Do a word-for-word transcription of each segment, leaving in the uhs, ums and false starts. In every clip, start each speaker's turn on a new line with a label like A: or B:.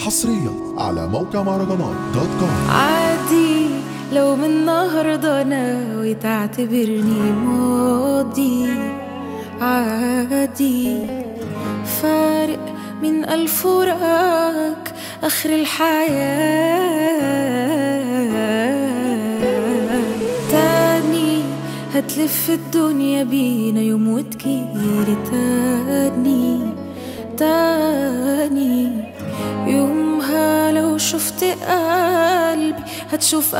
A: حصريا على موقع مهرجانات دوت كوم.
B: عادي لو من النهارده ناوي تعتبرني ماضي، عادي فارق من ألف وراك آخر الحياة. تاني هتلف الدنيا بينا يوم وتجيلي تاني تاني يومها لو شفت قلبي هتشوف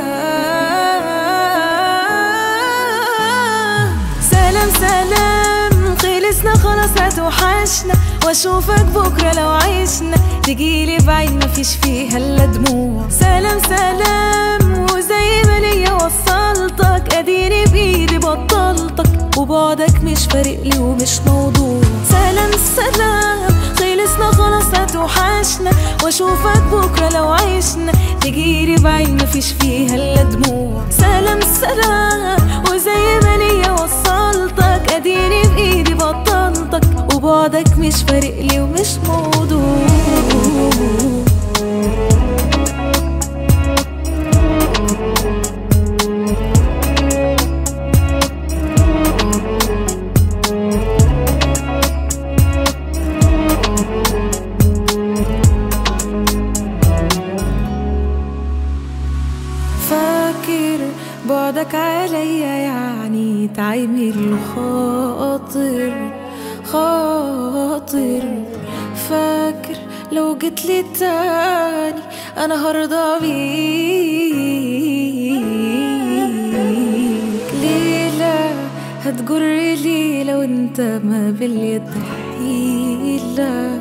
B: أذى. سلام سلام خلصنا خلاص هتوحشنا، واشوفك بكرة لو عشنا تجيلي بعيد مفيش فيها الا دموع. سلام سلام وزي ما ليا وصلتك اديني بايدي بطلتك، وبعدك مش فارقلي ومش موضوع. سلام سلام خلصنا خلاص هتوحشنا، واشوفك بكرة لو عشنا تجيلي بعيد مفيش فيها الا دموع. سلام سلام وزي ما ليا وصلتك اديني بايدي بطلتك، وبعدك مش فارقلي ومش موضوع. فاكر بعدك عليا يعني تعمل له خاطر خاطر. فاكر لو جيتلي تاني انا هرضى بيك. ليلة هتجر لي لو انت ما باليد حيلة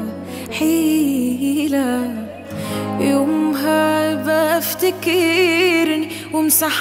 B: حيلة، يومها يبقى افتكرني وامسح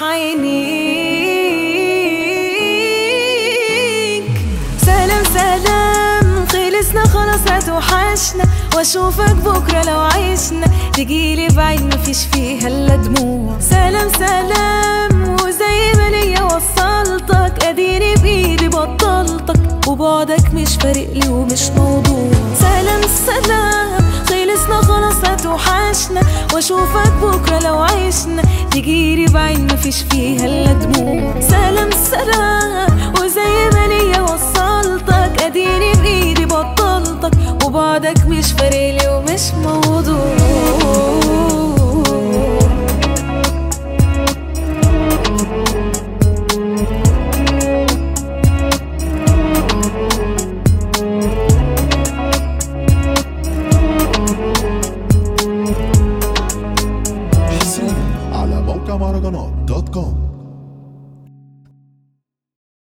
B: عينيك. سلام سلام خلصنا خلاص هتوحشنا، واشوفك بكرة لو عشنا تجيلي بعيد مفيش فيها الا دموع. سلام سلام وزي ما ليا وصلتك اديني بايدي بطلتك، وبعدك مش فارقلي ومش موضوع. سلام سلام خلصنا خلاص هتوحشنا، واشوفك بكرة لو عشنا تجيلي بعيد مفيش فيها الا دموع. سلام سلام وزي ما ليا وصلتك اديني بايدي بطلتك، وبعدك مش فارقلي ومش موضوع.
A: حصريا على موقع مهرجانات دوت كوم.